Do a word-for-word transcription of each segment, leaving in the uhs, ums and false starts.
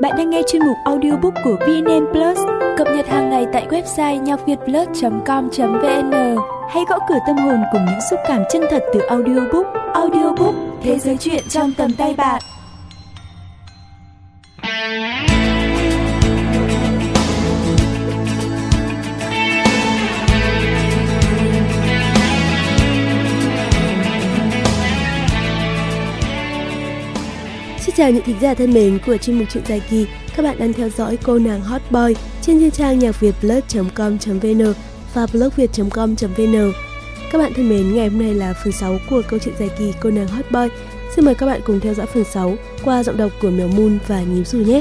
Bạn đang nghe chuyên mục audiobook của vê en en Plus, cập nhật hàng ngày tại website nhacvietplus chấm com chấm vn. Hãy gõ cửa tâm hồn cùng những xúc cảm chân thật từ audiobook. Audiobook, thế giới truyện trong tầm tay bạn. Xin chào những thính giả thân mến của chuyên mục Chuyện Dài Kỳ. Các bạn đang theo dõi Cô Nàng Hot Boy trên chuyên trang nhacvietplus chấm com chấm vn và blogviet chấm com chấm vn. Các bạn thân mến, ngày hôm nay là phần sáu của câu chuyện dài kỳ Cô Nàng Hot Boy. Xin mời các bạn cùng theo dõi phần sáu qua giọng đọc của Mèo Moon và Nhím Dù nhé.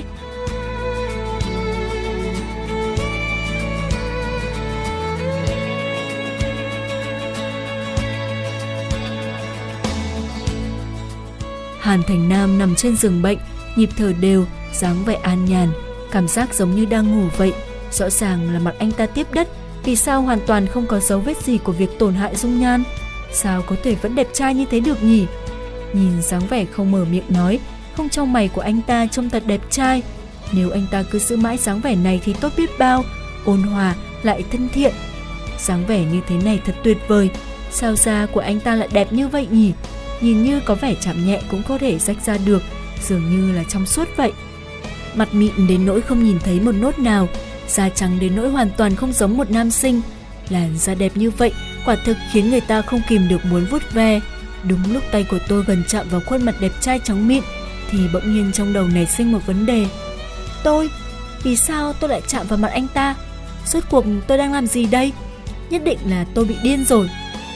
Hàn Thành Nam nằm trên giường bệnh, nhịp thở đều, dáng vẻ an nhàn, cảm giác giống như đang ngủ vậy. Rõ ràng là mặt anh ta tiếp đất, vì sao hoàn toàn không có dấu vết gì của việc tổn hại dung nhan? Sao có thể vẫn đẹp trai như thế được nhỉ? Nhìn dáng vẻ không mở miệng nói, không chau mày của anh ta trông thật đẹp trai. Nếu anh ta cứ giữ mãi dáng vẻ này thì tốt biết bao, ôn hòa lại thân thiện. Dáng vẻ như thế này thật tuyệt vời. Sao da của anh ta lại đẹp như vậy nhỉ? Nhìn như có vẻ chạm nhẹ cũng có thể rách ra được, dường như là trong suốt vậy. Mặt mịn đến nỗi không nhìn thấy một nốt nào, da trắng đến nỗi hoàn toàn không giống một nam sinh. Làn da đẹp như vậy quả thực khiến người ta không kìm được muốn vuốt ve. Đúng lúc tay của tôi gần chạm vào khuôn mặt đẹp trai trắng mịn thì bỗng nhiên trong đầu nảy sinh một vấn đề. Tôi, vì sao tôi lại chạm vào mặt anh ta? Rốt cuộc tôi đang làm gì đây? Nhất định là tôi bị điên rồi.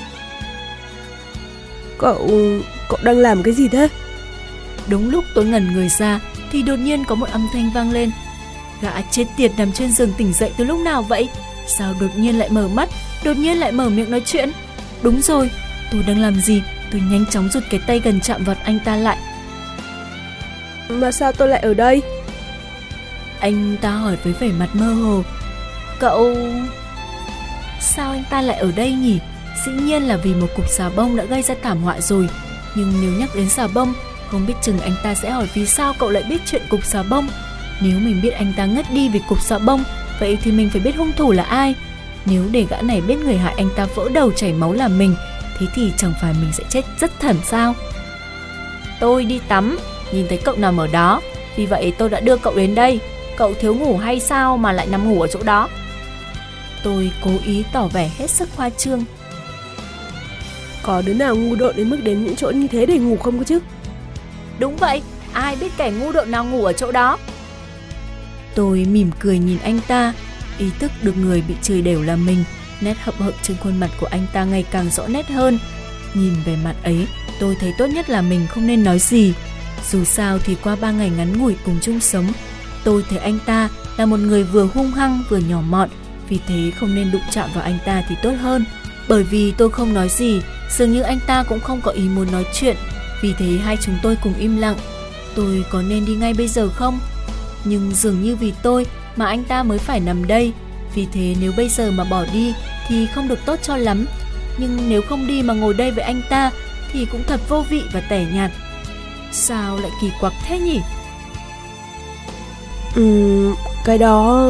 Cậu... cậu đang làm cái gì thế? Đúng lúc tôi ngẩn người ra thì đột nhiên có một âm thanh vang lên. Gã chết tiệt nằm trên giường tỉnh dậy từ lúc nào vậy? Sao đột nhiên lại mở mắt, đột nhiên lại mở miệng nói chuyện? Đúng rồi, tôi đang làm gì? Tôi nhanh chóng rụt cái tay gần chạm vào anh ta lại. Mà sao tôi lại ở đây? Anh ta hỏi với vẻ mặt mơ hồ. Cậu... Sao anh ta lại ở đây nhỉ? Dĩ nhiên là vì một cục xà bông đã gây ra thảm họa rồi. Nhưng nếu nhắc đến xà bông, không biết chừng anh ta sẽ hỏi vì sao cậu lại biết chuyện cục xà bông. Nếu mình biết anh ta ngất đi vì cục xà bông, vậy thì mình phải biết hung thủ là ai. Nếu để gã này biết người hại anh ta vỡ đầu chảy máu là mình, thế thì chẳng phải mình sẽ chết rất thảm sao? Tôi đi tắm, nhìn thấy cậu nằm ở đó, vì vậy tôi đã đưa cậu đến đây. Cậu thiếu ngủ hay sao mà lại nằm ngủ ở chỗ đó? Tôi cố ý tỏ vẻ hết sức khoa trương. Có đứa nào ngu độn đến mức đến những chỗ như thế để ngủ không cơ chứ? Đúng vậy, ai biết kẻ ngu độn nào ngủ ở chỗ đó? Tôi mỉm cười nhìn anh ta, ý thức được người bị chửi đều là mình. Nét hậm hực trên khuôn mặt của anh ta ngày càng rõ nét hơn. Nhìn về mặt ấy, tôi thấy tốt nhất là mình không nên nói gì. Dù sao thì qua ba ngày ngắn ngủi cùng chung sống, tôi thấy anh ta là một người vừa hung hăng vừa nhỏ mọn, vì thế không nên đụng chạm vào anh ta thì tốt hơn. Bởi vì tôi không nói gì, dường như anh ta cũng không có ý muốn nói chuyện, vì thế hai chúng tôi cùng im lặng. Tôi có nên đi ngay bây giờ không? Nhưng dường như vì tôi mà anh ta mới phải nằm đây, vì thế nếu bây giờ mà bỏ đi thì không được tốt cho lắm. Nhưng nếu không đi mà ngồi đây với anh ta thì cũng thật vô vị và tẻ nhạt. Sao lại kỳ quặc thế nhỉ? Ừm, cái đó...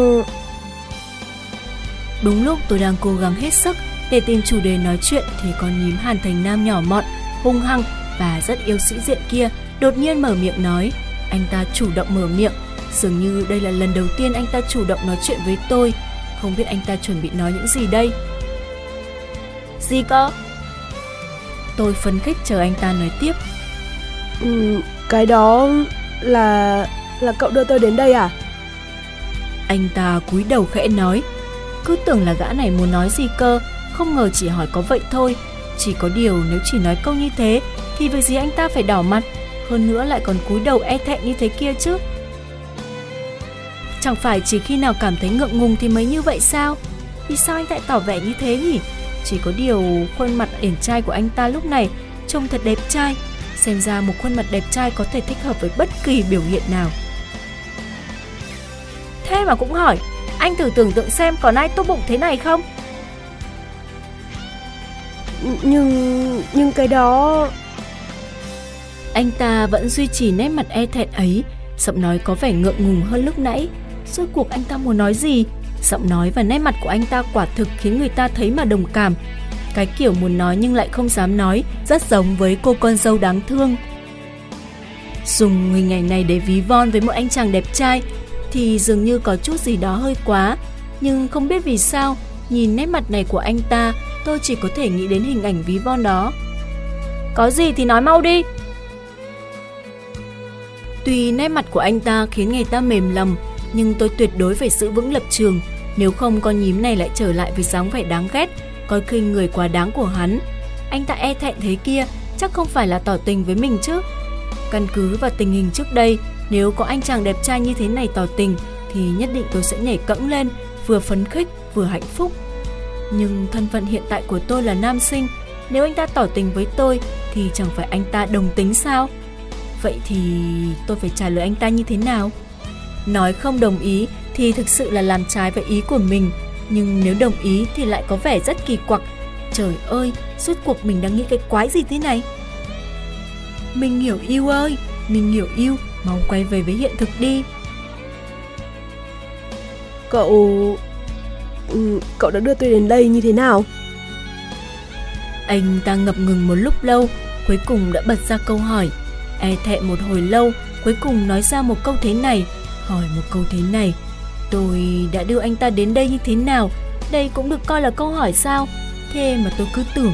Đúng lúc tôi đang cố gắng hết sức để tìm chủ đề nói chuyện thì con nhím Hàn Thành Nam nhỏ mọn, hung hăng và rất yêu sĩ diện kia đột nhiên mở miệng nói. Anh ta chủ động mở miệng, dường như đây là lần đầu tiên anh ta chủ động nói chuyện với tôi. Không biết anh ta chuẩn bị nói những gì đây? Gì cơ? Tôi phấn khích chờ anh ta nói tiếp. Ừ, cái đó là... là cậu đưa tôi đến đây à? Anh ta cúi đầu khẽ nói. Cứ tưởng là gã này muốn nói gì cơ, không ngờ chỉ hỏi có vậy thôi. Chỉ có điều nếu chỉ nói câu như thế thì việc gì anh ta phải đỏ mặt, hơn nữa lại còn cúi đầu e thẹn như thế kia chứ? Chẳng phải chỉ khi nào cảm thấy ngượng ngùng thì mới như vậy sao? Vì sao anh lại tỏ vẻ như thế nhỉ? Chỉ có điều khuôn mặt điển trai của anh ta lúc này trông thật đẹp trai. Xem ra một khuôn mặt đẹp trai có thể thích hợp với bất kỳ biểu hiện nào. Thế mà cũng hỏi, anh thử tưởng tượng xem còn ai tốt bụng thế này không? Nhưng... nhưng cái đó... Anh ta vẫn duy trì nét mặt e thẹn ấy, Giọng nói có vẻ ngượng ngùng hơn lúc nãy. Rốt cuộc anh ta muốn nói gì? Giọng nói và nét mặt của anh ta quả thực khiến người ta thấy mà đồng cảm. Cái kiểu muốn nói nhưng lại không dám nói, rất giống với cô con dâu đáng thương. Dùng hình ảnh này để ví von với một anh chàng đẹp trai thì dường như có chút gì đó hơi quá. Nhưng không biết vì sao, nhìn nét mặt này của anh ta, tôi chỉ có thể nghĩ đến hình ảnh ví von đó. Có gì thì nói mau đi. Tuy nét mặt của anh ta khiến người ta mềm lòng, nhưng tôi tuyệt đối phải giữ vững lập trường. Nếu không con nhím này lại trở lại với dáng vẻ đáng ghét, coi khinh người quá đáng của hắn. Anh ta e thẹn thế kia, chắc không phải là tỏ tình với mình chứ. Căn cứ vào tình hình trước đây, nếu có anh chàng đẹp trai như thế này tỏ tình thì nhất định tôi sẽ nhảy cẫng lên, vừa phấn khích vừa hạnh phúc. Nhưng thân phận hiện tại của tôi là nam sinh, nếu anh ta tỏ tình với tôi thì chẳng phải anh ta đồng tính sao? Vậy thì tôi phải trả lời anh ta như thế nào? Nói không đồng ý thì thực sự là làm trái với ý của mình, nhưng nếu đồng ý thì lại có vẻ rất kỳ quặc. Trời ơi, rốt cuộc mình đang nghĩ cái quái gì thế này? Mình hiểu yêu ơi, mình hiểu yêu, mau quay về với hiện thực đi. Cậu... Cậu đã đưa tôi đến đây như thế nào? Anh ta ngập ngừng một lúc lâu, cuối cùng đã bật ra câu hỏi. E thẹn một hồi lâu, cuối cùng nói ra một câu thế này, hỏi một câu thế này. Tôi đã đưa anh ta đến đây như thế nào? Đây cũng được coi là câu hỏi sao? Thế mà tôi cứ tưởng.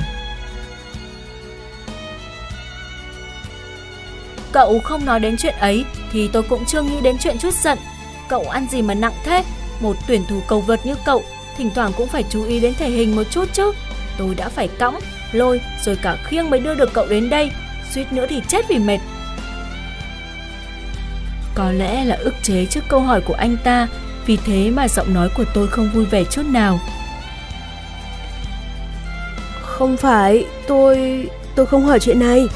Cậu không nói đến chuyện ấy thì tôi cũng chưa nghĩ đến chuyện chút giận. Cậu ăn gì mà nặng thế? Một tuyển thủ cầu vợt như cậu thỉnh thoảng cũng phải chú ý đến thể hình một chút chứ. Tôi đã phải cõng, lôi rồi cả khiêng mới đưa được cậu đến đây, suýt nữa thì chết vì mệt. Có lẽ là ức chế trước câu hỏi của anh ta, vì thế mà giọng nói của tôi không vui vẻ chút nào. Không phải, tôi... tôi không hỏi chuyện này.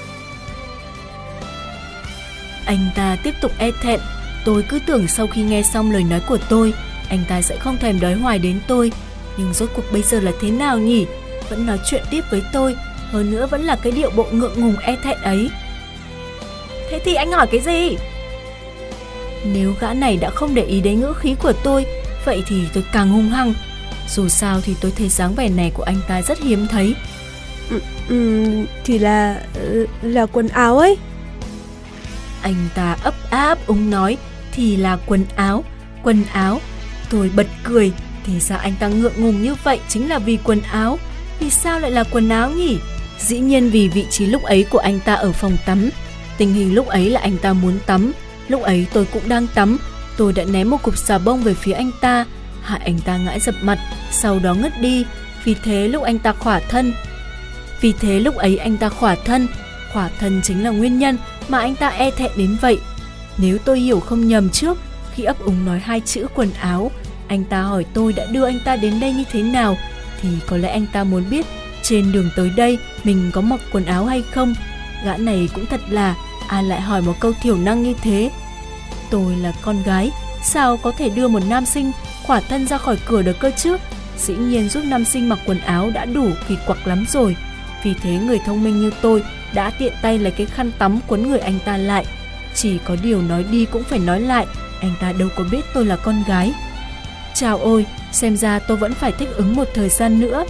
Anh ta tiếp tục e thẹn. Tôi cứ tưởng sau khi nghe xong lời nói của tôi, anh ta sẽ không thèm đói hoài đến tôi. Nhưng rốt cuộc bây giờ là thế nào nhỉ? Vẫn nói chuyện tiếp với tôi, hơn nữa vẫn là cái điệu bộ ngượng ngùng e thẹn ấy. Thế thì anh hỏi cái gì? Nếu gã này đã không để ý đến ngữ khí của tôi, vậy thì tôi càng hung hăng. Dù sao thì tôi thấy dáng vẻ này của anh ta rất hiếm thấy. Ừ, ừ, thì là... là quần áo ấy. Anh ta ấp áp úng nói thì là quần áo, quần áo. Tôi bật cười, thì ra anh ta ngượng ngùng như vậy chính là vì quần áo. Vì sao lại là quần áo nhỉ? Dĩ nhiên vì vị trí lúc ấy của anh ta ở phòng tắm. Tình hình lúc ấy là anh ta muốn tắm. Lúc ấy tôi cũng đang tắm. Tôi đã ném một cục xà bông về phía anh ta, hại anh ta ngã dập mặt, sau đó ngất đi. Vì thế lúc anh ta khỏa thân Vì thế lúc ấy anh ta khỏa thân Khỏa thân chính là nguyên nhân mà anh ta e thẹn đến vậy. Nếu tôi hiểu không nhầm trước, khi ấp úng nói hai chữ quần áo, anh ta hỏi tôi đã đưa anh ta đến đây như thế nào, thì có lẽ anh ta muốn biết trên đường tới đây mình có mặc quần áo hay không. Gã này cũng thật là, ai lại hỏi một câu thiểu năng như thế. Tôi là con gái, sao có thể đưa một nam sinh khỏa thân ra khỏi cửa được cơ chứ? Dĩ nhiên giúp nam sinh mặc quần áo đã đủ kỳ quặc lắm rồi. Vì thế người thông minh như tôi đã tiện tay lấy cái khăn tắm quấn người anh ta lại. Chỉ có điều nói đi cũng phải nói lại, anh ta đâu có biết tôi là con gái. Chào ôi, xem ra tôi vẫn phải thích ứng một thời gian nữa.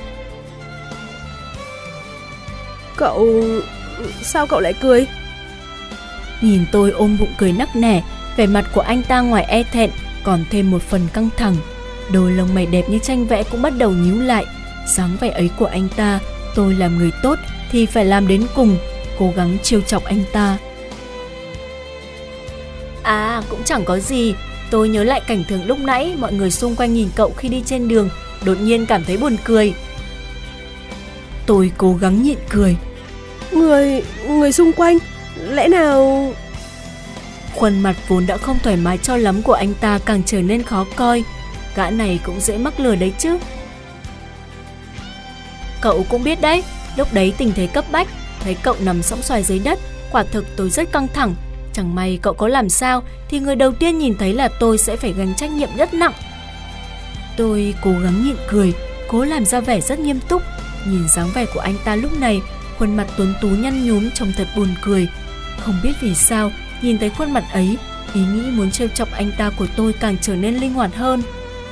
Cậu... sao cậu lại cười? Nhìn tôi ôm bụng cười nắc nẻ, vẻ mặt của anh ta ngoài e thẹn còn thêm một phần căng thẳng. Đôi lông mày đẹp như tranh vẽ cũng bắt đầu nhíu lại. Dáng vẻ ấy của anh ta, tôi làm người tốt thì phải làm đến cùng, cố gắng trêu chọc anh ta. À, cũng chẳng có gì. Tôi nhớ lại cảnh tượng lúc nãy, mọi người xung quanh nhìn cậu khi đi trên đường, đột nhiên cảm thấy buồn cười. Tôi cố gắng nhịn cười. Người... người xung quanh? Lẽ nào... Khuôn mặt vốn đã không thoải mái cho lắm của anh ta càng trở nên khó coi. Gã này cũng dễ mắc lừa đấy chứ. Cậu cũng biết đấy, lúc đấy tình thế cấp bách, thấy cậu nằm sõng xoài dưới đất, quả thực tôi rất căng thẳng. Chẳng may cậu có làm sao thì người đầu tiên nhìn thấy là tôi sẽ phải gánh trách nhiệm rất nặng. Tôi cố gắng nhịn cười, cố làm ra vẻ rất nghiêm túc. Nhìn dáng vẻ của anh ta lúc này, khuôn mặt tuấn tú nhăn nhúm trông thật buồn cười. Không biết vì sao, nhìn thấy khuôn mặt ấy, Ý nghĩ muốn trêu chọc anh ta của tôi càng trở nên linh hoạt hơn.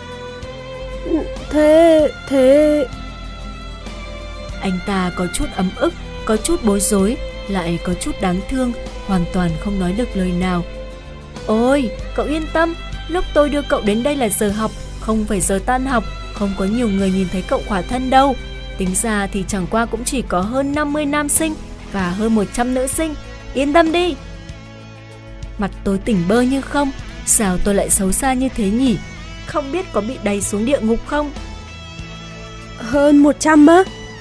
Thế... thế... Anh ta có chút ấm ức, có chút bối rối, lại có chút đáng thương, hoàn toàn không nói được lời nào. Ôi, cậu yên tâm, lúc tôi đưa cậu đến đây là giờ học, không phải giờ tan học, không có nhiều người nhìn thấy cậu khỏa thân đâu. Tính ra thì chẳng qua cũng chỉ có hơn năm mươi nam sinh và hơn một trăm nữ sinh, yên tâm đi. Mặt tôi tỉnh bơ như không, sao tôi lại xấu xa như thế nhỉ? Không biết có bị đày xuống địa ngục không? Hơn một trăm á?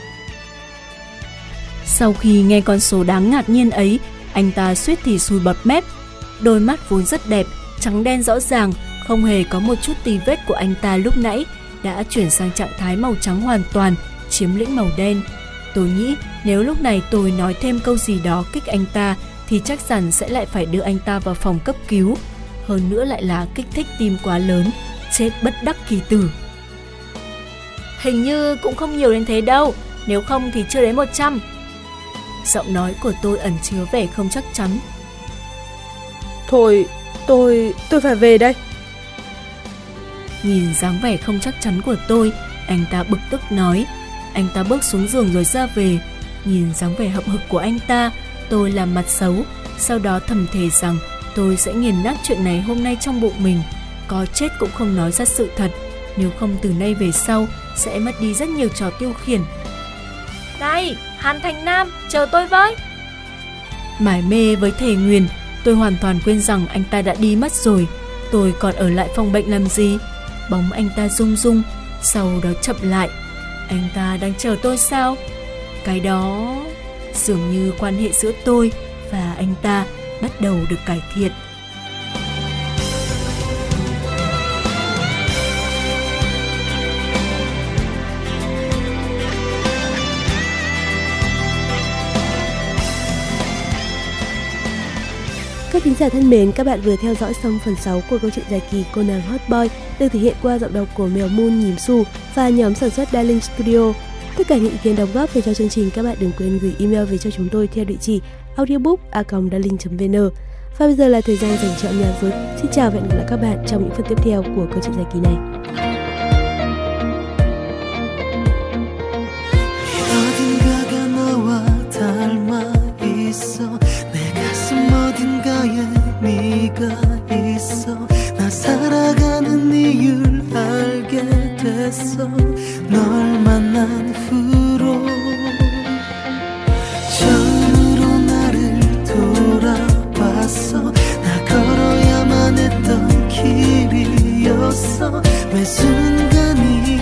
Sau khi nghe con số đáng ngạc nhiên ấy, anh ta suýt thì sùi bọt mép. Đôi mắt vốn rất đẹp, trắng đen rõ ràng, không hề có một chút tì vết của anh ta lúc nãy, đã chuyển sang trạng thái màu trắng hoàn toàn, chiếm lĩnh màu đen. Tôi nghĩ nếu lúc này tôi nói thêm câu gì đó kích anh ta thì chắc chắn sẽ lại phải đưa anh ta vào phòng cấp cứu. Hơn nữa lại là kích thích tim quá lớn, chết bất đắc kỳ tử. Hình như cũng không nhiều đến thế đâu, nếu không thì chưa đến một trăm. Giọng nói của tôi ẩn chứa vẻ không chắc chắn. Thôi, tôi... tôi phải về đây. Nhìn dáng vẻ không chắc chắn của tôi, anh ta bực tức nói. Anh ta bước xuống giường rồi ra về. Nhìn dáng vẻ hậm hực của anh ta, tôi làm mặt xấu, sau đó thầm thề rằng tôi sẽ nghiền nát chuyện này hôm nay trong bụng mình, có chết cũng không nói ra sự thật, nếu không từ nay về sau sẽ mất đi rất nhiều trò tiêu khiển. Này, Hàn Thành Nam, chờ tôi với. Mải mê với thề nguyền, tôi hoàn toàn quên rằng anh ta đã đi mất rồi. Tôi còn ở lại phòng bệnh làm gì? Bóng anh ta rung rung, sau đó chậm lại. Anh ta đang chờ tôi sao? Cái đó... dường như quan hệ giữa tôi và anh ta bắt đầu được cải thiện. Các thính giả thân mến, các bạn vừa theo dõi xong phần sáu của câu chuyện dài kỳ Cô nàng Hot Boy được thể hiện qua giọng đọc của Mèo Moon, Nhím Xù và nhóm sản xuất Darling Studio. Tất cả những ý kiến đóng góp về cho chương trình các bạn đừng quên gửi email về cho chúng tôi theo địa chỉ audiobook a còng darling chấm vn. Và bây giờ là thời gian dành cho âm nhạc rồi. Xin chào và hẹn gặp lại các bạn trong những phần tiếp theo của câu chuyện dài kỳ này. 네가 있어 나 살아가는 이유를 알게 됐어 널 만난 후로 처음으로 나를 돌아봤어 나 걸어야만 했던 길이었어 매 순간이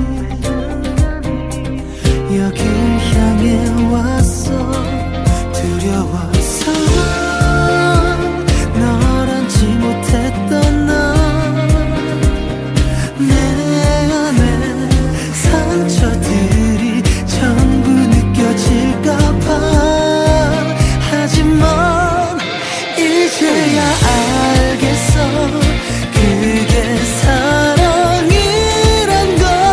여길 향해 왔어 두려워서 못했던 나 내 안에 상처들이 전부 느껴질까봐 하지만 이제야 알겠어 그게 사랑이란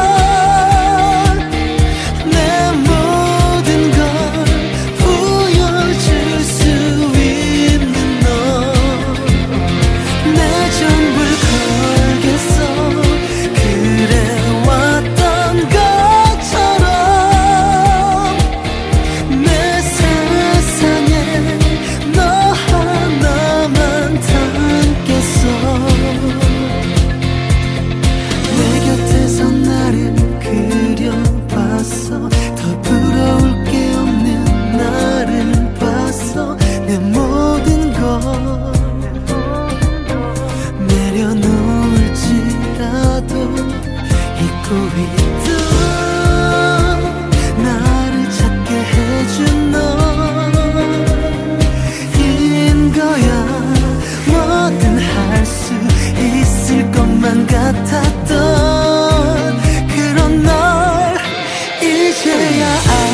걸 내 모든 걸 보여줄 수 있는 너 내 전부를 걸겠어 그래왔던 것처럼 내 세상에 너 하나만 담겠어 내 곁에서 나를 그려봤어 더 부러울 게 없는 나를 봤어 내 모든 걸 내려놓을지라도 잊고 있던 나를 찾게 해준 너인 거야 뭐든 할 수 있을 것만 같았던 그런 널 이제야